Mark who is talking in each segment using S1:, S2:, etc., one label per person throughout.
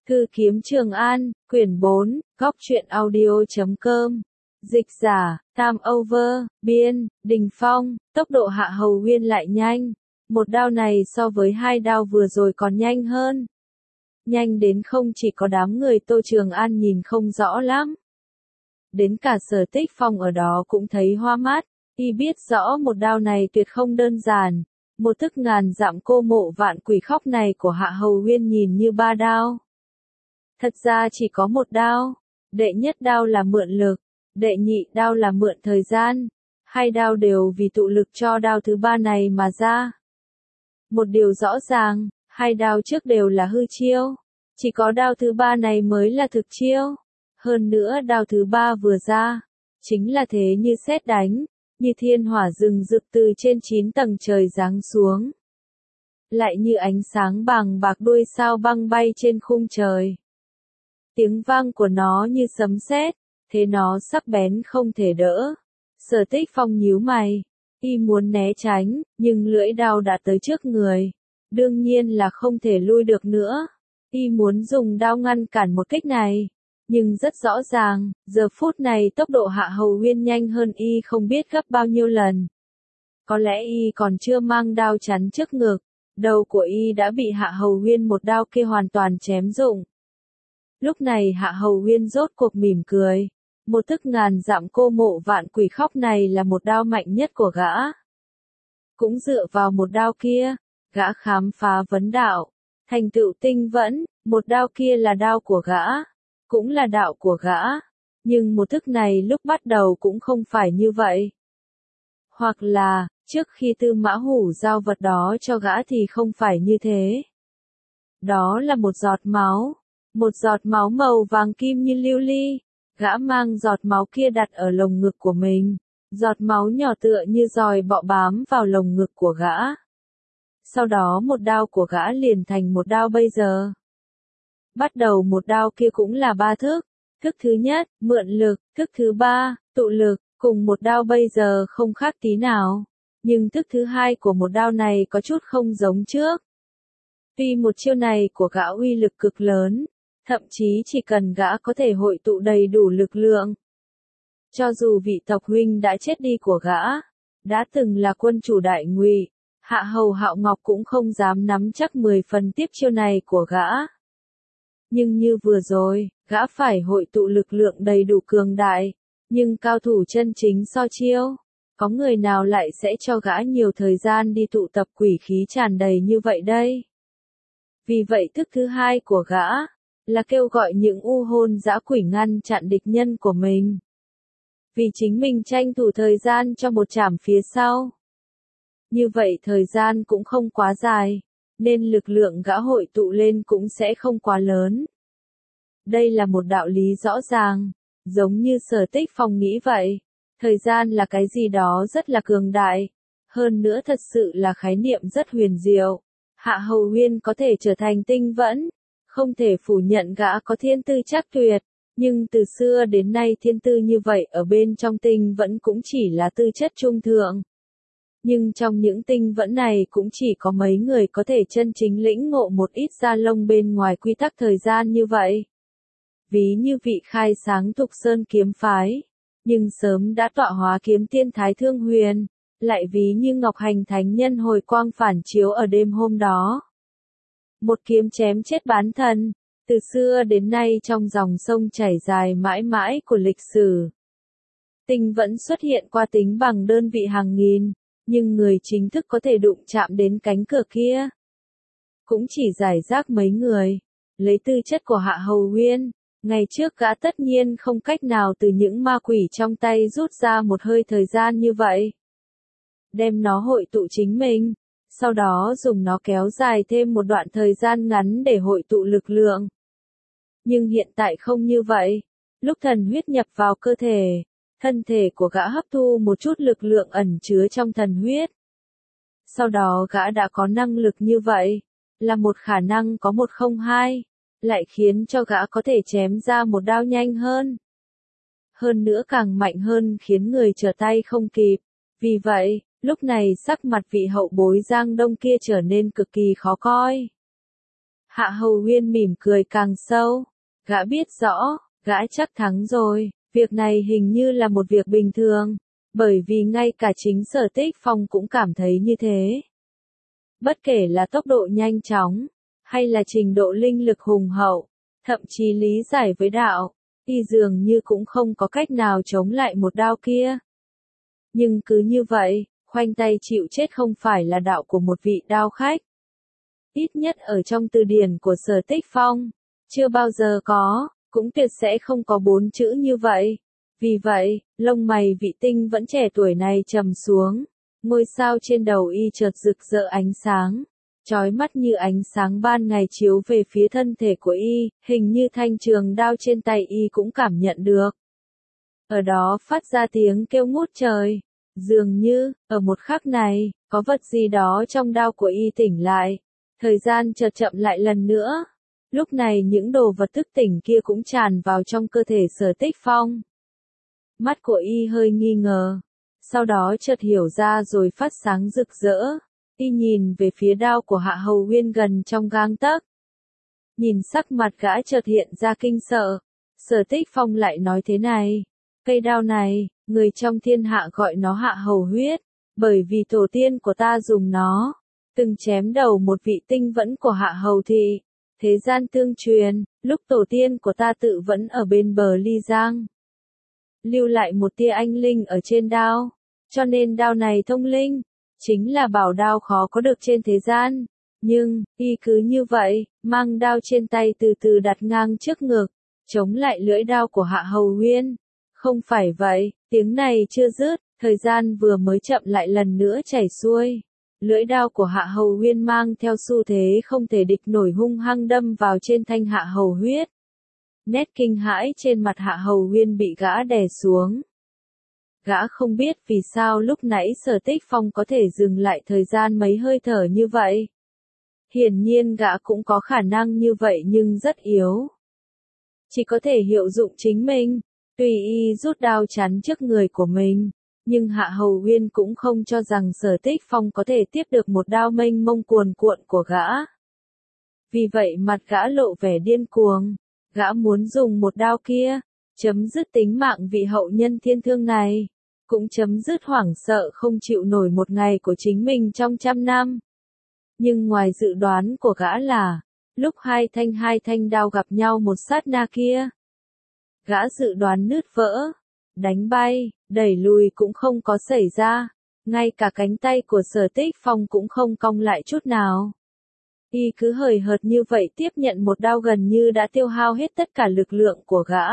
S1: Thư kiếm Trường An, quyển 4, góc truyện audio.com. Dịch giả, Tam Over, biên, Đình Phong, tốc độ Hạ Hầu Huyên lại nhanh. Một đao này so với hai đao vừa rồi còn nhanh hơn. Nhanh đến không chỉ có đám người Tô Trường An nhìn không rõ lắm. Đến cả Sở Tích Phong ở đó cũng thấy hoa mắt, y biết rõ một đao này tuyệt không đơn giản. Một thức ngàn dặm cô mộ vạn quỷ khóc này của Hạ Hầu Huyên nhìn như ba đao. Thật ra chỉ có một đao, đệ nhất đao là mượn lực, đệ nhị đao là mượn thời gian, hai đao đều vì tụ lực cho đao thứ ba này mà ra. Một điều rõ ràng, hai đao trước đều là hư chiêu, chỉ có đao thứ ba này mới là thực chiêu. Hơn nữa đao thứ ba vừa ra, chính là thế như sét đánh, như thiên hỏa rừng rực từ trên 9 tầng trời giáng xuống. Lại như ánh sáng bàng bạc đuôi sao băng bay trên khung trời. Tiếng vang của nó như sấm sét, thế nó sắc bén không thể đỡ. Sở Tích Phong nhíu mày, y muốn né tránh, nhưng lưỡi đao đã tới trước người. Đương nhiên là không thể lui được nữa. Y muốn dùng đao ngăn cản một kích này. Nhưng rất rõ ràng, giờ phút này tốc độ Hạ Hầu Huyên nhanh hơn y không biết gấp bao nhiêu lần. Có lẽ y còn chưa mang đao chắn trước ngực, đầu của y đã bị Hạ Hầu Huyên một đao kia hoàn toàn chém rụng. Lúc này Hạ Hầu Huyên rốt cuộc mỉm cười. Một thức ngàn dặm cô mộ vạn quỷ khóc này là một đao mạnh nhất của gã. Cũng dựa vào một đao kia, gã khám phá vấn đạo, thành tựu tinh vẫn, một đao kia là đao của gã, cũng là đạo của gã. Nhưng một thức này lúc bắt đầu cũng không phải như vậy. Hoặc là, trước khi Tư Mã Hủ giao vật đó cho gã thì không phải như thế. Đó là một giọt máu. Một giọt máu màu vàng kim như lưu ly, gã mang giọt máu kia đặt ở lồng ngực của mình, giọt máu nhỏ tựa như giòi bọ bám vào lồng ngực của gã. Sau đó một đao của gã liền thành một đao bây giờ. Bắt đầu một đao kia cũng là ba thức, thức thứ nhất, mượn lực, thức thứ ba, tụ lực, cùng một đao bây giờ không khác tí nào, nhưng thức thứ hai của một đao này có chút không giống trước. Tuy một chiêu này của gã uy lực cực lớn, thậm chí chỉ cần gã có thể hội tụ đầy đủ lực lượng. Cho dù vị tộc huynh đã chết đi của gã, đã từng là quân chủ Đại Ngụy, Hạ Hầu Hạo Ngọc cũng không dám nắm chắc 10 phần tiếp chiêu này của gã. Nhưng như vừa rồi, gã phải hội tụ lực lượng đầy đủ cường đại, nhưng cao thủ chân chính so chiêu, có người nào lại sẽ cho gã nhiều thời gian đi tụ tập quỷ khí tràn đầy như vậy đây? Vì vậy thức thứ hai của gã là kêu gọi những u hồn dã quỷ ngăn chặn địch nhân của mình. Vì chính mình tranh thủ thời gian cho một trảm phía sau. Như vậy thời gian cũng không quá dài, nên lực lượng gã hội tụ lên cũng sẽ không quá lớn. Đây là một đạo lý rõ ràng, giống như Sở Tích Phong nghĩ vậy. Thời gian là cái gì đó rất là cường đại, hơn nữa thật sự là khái niệm rất huyền diệu. Hạ Hầu Huyên có thể trở thành tinh vẫn, không thể phủ nhận gã có thiên tư chắc tuyệt, nhưng từ xưa đến nay thiên tư như vậy ở bên trong tinh vẫn cũng chỉ là tư chất trung thượng. Nhưng trong những tinh vẫn này cũng chỉ có mấy người có thể chân chính lĩnh ngộ một ít da lông bên ngoài quy tắc thời gian như vậy. Ví như vị khai sáng Thục Sơn kiếm phái, nhưng sớm đã tọa hóa kiếm tiên Thái Thương Huyền, lại ví như Ngọc Hành Thánh Nhân hồi quang phản chiếu ở đêm hôm đó. Một kiếm chém chết bán thần, từ xưa đến nay trong dòng sông chảy dài mãi mãi của lịch sử. Tinh vẫn xuất hiện qua tính bằng đơn vị hàng nghìn, nhưng người chính thức có thể đụng chạm đến cánh cửa kia cũng chỉ rải rác mấy người. Lấy tư chất của Hạ Hầu Huyên, ngày trước gã tất nhiên không cách nào từ những ma quỷ trong tay rút ra một hơi thời gian như vậy. Đem nó hội tụ chính mình, sau đó dùng nó kéo dài thêm một đoạn thời gian ngắn để hội tụ lực lượng. Nhưng hiện tại không như vậy. Lúc thần huyết nhập vào cơ thể, thân thể của gã hấp thu một chút lực lượng ẩn chứa trong thần huyết. Sau đó gã đã có năng lực như vậy, là một khả năng có 102, lại khiến cho gã có thể chém ra một đao nhanh hơn. Hơn nữa càng mạnh hơn khiến người trở tay không kịp. Vì vậy, lúc này sắc mặt vị hậu bối Giang Đông kia trở nên cực kỳ khó coi. Hạ Hầu Huyên mỉm cười càng sâu. Gã biết rõ, gã chắc thắng rồi, việc này hình như là một việc bình thường, bởi vì ngay cả chính Sở Tích Phong cũng cảm thấy như thế. Bất kể là tốc độ nhanh chóng, hay là trình độ linh lực hùng hậu, thậm chí lý giải với đạo, y dường như cũng không có cách nào chống lại một đao kia. Nhưng cứ như vậy, khoanh tay chịu chết không phải là đạo của một vị đao khách. Ít nhất ở trong từ điển của Sở Tích Phong, chưa bao giờ có, cũng tuyệt sẽ không có 4 chữ như vậy. Vì vậy, lông mày vị tinh vẫn trẻ tuổi này trầm xuống, ngôi sao trên đầu y chợt rực rỡ ánh sáng, chói mắt như ánh sáng ban ngày chiếu về phía thân thể của y, hình như thanh trường đao trên tay y cũng cảm nhận được. Ở đó phát ra tiếng kêu ngút trời, dường như, ở một khắc này, có vật gì đó trong đao của y tỉnh lại, thời gian chợt chậm lại lần nữa. Lúc này những đồ vật thức tỉnh kia cũng tràn vào trong cơ thể Sở Tích Phong. Mắt của y hơi nghi ngờ, sau đó chợt hiểu ra rồi phát sáng rực rỡ. Y nhìn về phía đao của Hạ Hầu Huyên gần trong gang tấc. Nhìn sắc mặt gã chợt hiện ra kinh sợ. Sở Tích Phong lại nói thế này, cây đao này, người trong thiên hạ gọi nó Hạ Hầu huyết, bởi vì tổ tiên của ta dùng nó, từng chém đầu một vị tinh vẫn của Hạ Hầu thị. Thế gian tương truyền, lúc tổ tiên của ta tự vẫn ở bên bờ Ly Giang, lưu lại một tia anh linh ở trên đao, cho nên đao này thông linh, chính là bảo đao khó có được trên thế gian. Nhưng, y cứ như vậy, mang đao trên tay từ từ đặt ngang trước ngực, chống lại lưỡi đao của Hạ Hầu Huyên. Không phải vậy, tiếng này chưa dứt, thời gian vừa mới chậm lại lần nữa chảy xuôi. Lưỡi đao của Hạ Hầu Huyên mang theo xu thế không thể địch nổi hung hăng đâm vào trên thanh Hạ Hầu huyết. Nét kinh hãi trên mặt Hạ Hầu Huyên bị gã đè xuống. Gã không biết vì sao lúc nãy Sở Tích Phong có thể dừng lại thời gian mấy hơi thở như vậy. Hiển nhiên gã cũng có khả năng như vậy nhưng rất yếu. Chỉ có thể hiệu dụng chính mình, tùy y rút đao chắn trước người của mình. Nhưng Hạ Hầu Huyên cũng không cho rằng Sở Tích Phong có thể tiếp được một đao mênh mông cuồn cuộn của gã. Vì vậy mặt gã lộ vẻ điên cuồng. Gã muốn dùng một đao kia, chấm dứt tính mạng vị hậu nhân thiên thương này, cũng chấm dứt hoảng sợ không chịu nổi một ngày của chính mình trong 100 năm. Nhưng ngoài dự đoán của gã là, lúc hai thanh đao gặp nhau một sát na kia, gã dự đoán nứt vỡ, đánh bay, đẩy lùi cũng không có xảy ra, ngay cả cánh tay của Sở Tích Phong cũng không cong lại chút nào. Y cứ hời hợt như vậy tiếp nhận một đao gần như đã tiêu hao hết tất cả lực lượng của gã.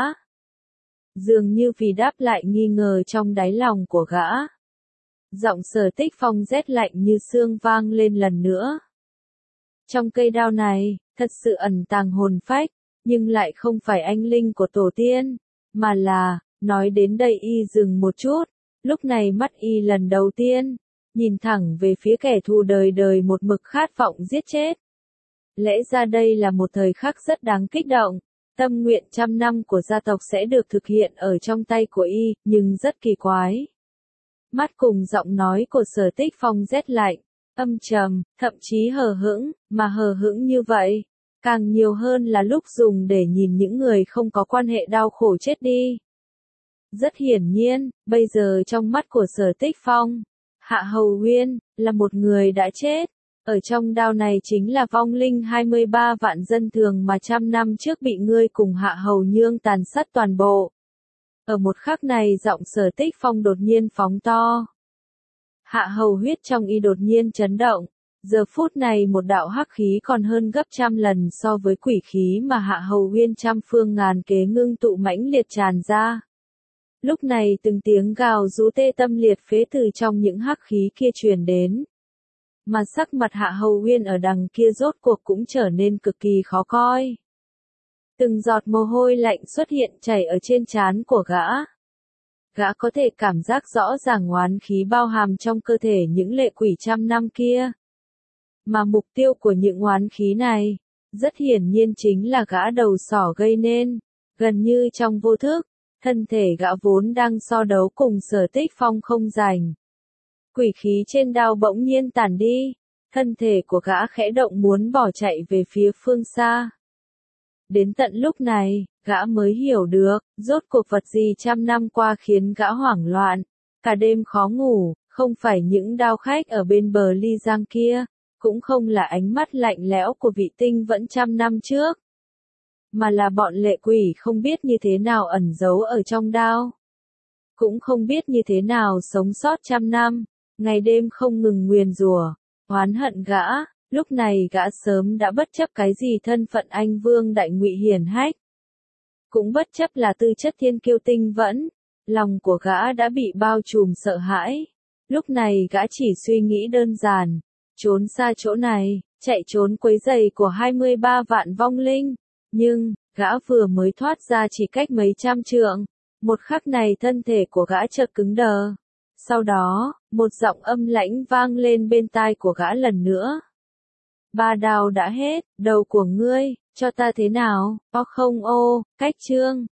S1: Dường như vì đáp lại nghi ngờ trong đáy lòng của gã. Giọng Sở Tích Phong rét lạnh như xương vang lên lần nữa. Trong cây đao này, thật sự ẩn tàng hồn phách, nhưng lại không phải anh linh của tổ tiên, mà là, nói đến đây y dừng một chút, lúc này mắt y lần đầu tiên, nhìn thẳng về phía kẻ thù đời đời một mực khát vọng giết chết. Lẽ ra đây là một thời khắc rất đáng kích động, tâm nguyện 100 năm của gia tộc sẽ được thực hiện ở trong tay của y, nhưng rất kỳ quái. Mắt cùng giọng nói của Sở Tích Phong rét lạnh, âm trầm, thậm chí hờ hững, mà hờ hững như vậy, càng nhiều hơn là lúc dùng để nhìn những người không có quan hệ đau khổ chết đi. Rất hiển nhiên, bây giờ trong mắt của Sở Tích Phong, Hạ Hầu Huyên, là một người đã chết. Ở trong đao này chính là vong linh 23 vạn dân thường mà 100 năm trước bị ngươi cùng Hạ Hầu Nhương tàn sát toàn bộ. Ở một khắc này giọng Sở Tích Phong đột nhiên phóng to. Hạ Hầu huyết trong y đột nhiên chấn động. Giờ phút này một đạo hắc khí còn hơn gấp 100 lần so với quỷ khí mà Hạ Hầu Huyên trăm phương ngàn kế ngưng tụ mãnh liệt tràn ra. Lúc này từng tiếng gào rú tê tâm liệt phế từ trong những hắc khí kia truyền đến. Mà sắc mặt Hạ Hầu Huyên ở đằng kia rốt cuộc cũng trở nên cực kỳ khó coi. Từng giọt mồ hôi lạnh xuất hiện chảy ở trên trán của gã. Gã có thể cảm giác rõ ràng oán khí bao hàm trong cơ thể những lệ quỷ 100 năm kia. Mà mục tiêu của những oán khí này, rất hiển nhiên chính là gã đầu sỏ gây nên, gần như trong vô thức, thân thể gã vốn đang so đấu cùng Sở Tích Phong không rảnh. Quỷ khí trên đao bỗng nhiên tản đi, thân thể của gã khẽ động muốn bỏ chạy về phía phương xa. Đến tận lúc này, gã mới hiểu được, rốt cuộc vật gì trăm năm qua khiến gã hoảng loạn, cả đêm khó ngủ, không phải những đao khách ở bên bờ ly giang kia, cũng không là ánh mắt lạnh lẽo của vị tinh vẫn trăm năm trước, mà là bọn lệ quỷ không biết như thế nào ẩn giấu ở trong đao. Cũng không biết như thế nào sống sót trăm năm, ngày đêm không ngừng nguyền rủa, oán hận gã. Lúc này gã sớm đã bất chấp cái gì thân phận anh vương đại ngụy hiển hách. Cũng bất chấp là tư chất thiên kiêu tinh vẫn, lòng của gã đã bị bao trùm sợ hãi. Lúc này gã chỉ suy nghĩ đơn giản, trốn xa chỗ này, chạy trốn quấy rầy của 23 vạn vong linh. Nhưng, gã vừa mới thoát ra chỉ cách mấy trăm trượng, một khắc này thân thể của gã chợt cứng đờ. Sau đó, một giọng âm lãnh vang lên bên tai của gã lần nữa. 3 đao đã hết, đầu của ngươi, cho ta thế nào, o không ô, cách chương.